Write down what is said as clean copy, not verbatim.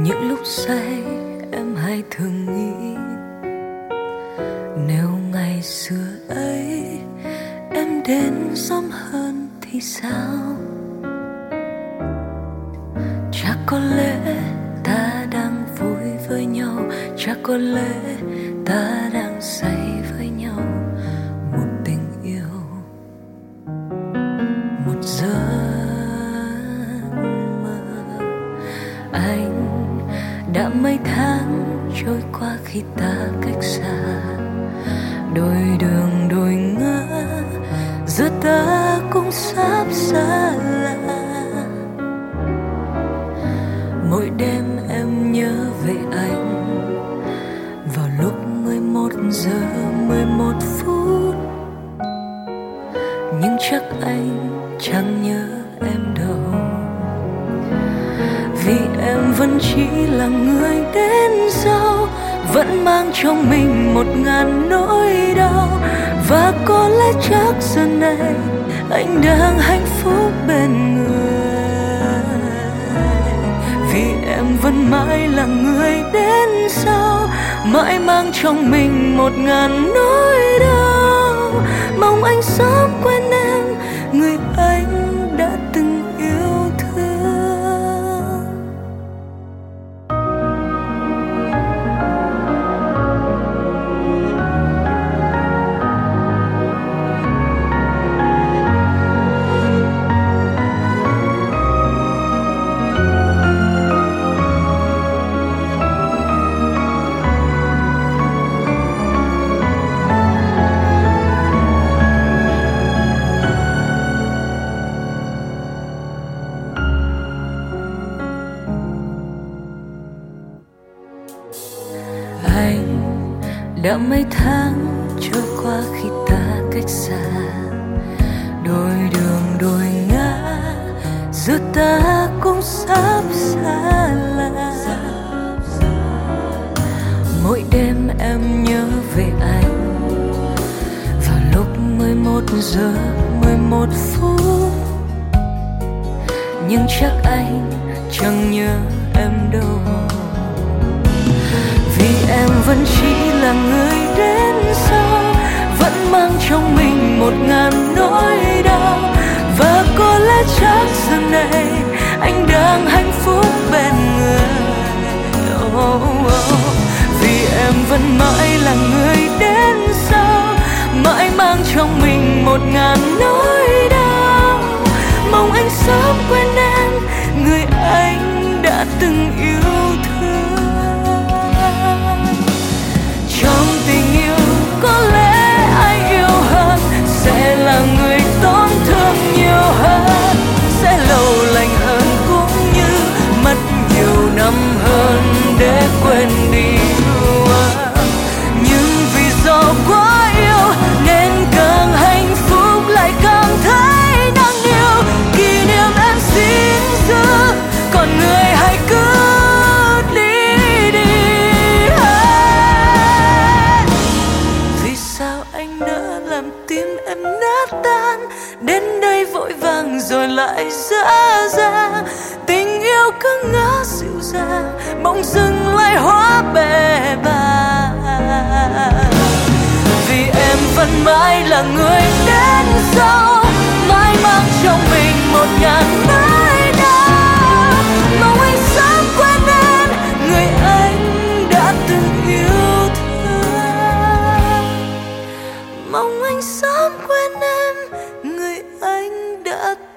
Những lúc say em hay thường nghĩ, nếu ngày xưa ấy em đến sớm hơn thì sao? Chắc có lẽ ta đang vui với nhau, chắc có lẽ ta đang say với nhau. Một tình yêu, một giấc mơ. Anh đã mấy tháng trôi qua khi ta cách xa, đôi đường đôi ngã giữa ta cũng sắp xa lạ. Mỗi đêm em nhớ về anh vào lúc 11 giờ 11 phút, nhưng chắc anh chẳng nhớ em đâu, vì em vẫn chỉ là người đến sau, vẫn mang trong mình 1000 nỗi đau. Và có lẽ chắc giờ này anh đang hạnh phúc bên người, vì em vẫn mãi là người đến sau, mãi mang trong mình 1000 nỗi đau. Mong anh sớm quên em, người anh đã từng yêu thương. Anh đã mấy tháng trôi qua khi ta cách xa, đôi đường đôi ngã giữa ta cũng sắp xa lạ. Mỗi đêm em nhớ về anh vào lúc 11 giờ 11 phút, nhưng chắc anh chẳng nhớ em đâu, vì em vẫn chỉ là người đến sau, vẫn mang trong mình 1000 nỗi đau. Và có lẽ chắc giờ này anh đang hạnh phúc bên người, vì em vẫn mãi là người đến sau, mãi mang trong mình 1000 nỗi đau. Mong anh sớm quên em, người anh đã từng yêu thương. Trong tình yêu có lẽ ai yêu hơn sẽ là người tổn thương nhiều hơn, sẽ lâu lành hơn cũng như mất nhiều năm hơn để quên đi. Nhưng vì do quá yêu nên càng hạnh phúc lại càng thấy đáng yêu. Kỷ niệm em xin giữ, còn người hãy cứ đi đi. Vì sao anh đã làm tim em nát tan, đến đây vội vàng rồi lại dở dang. Tình yêu cứ ngỡ dịu dàng, bỗng dưng lại hóa bể bàng. Vì em vẫn mãi là người đến sau, mãi mang trong mình 1000 nỗi đau. Mong anh sớm quên em, người anh đã từng yêu thương. Mong anh sớm quên em, người anh đã